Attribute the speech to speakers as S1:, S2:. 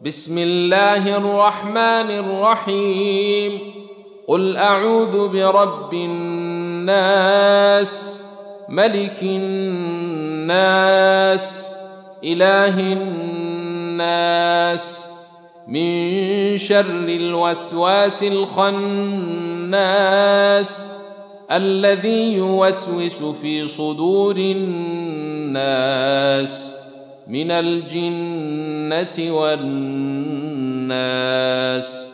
S1: بسم الله الرحمن الرحيم. قل أعوذ برب الناس، ملك الناس، إله الناس، من شر الوسواس الخناس الذي يوسوس في صدور الناس من الجنة والناس.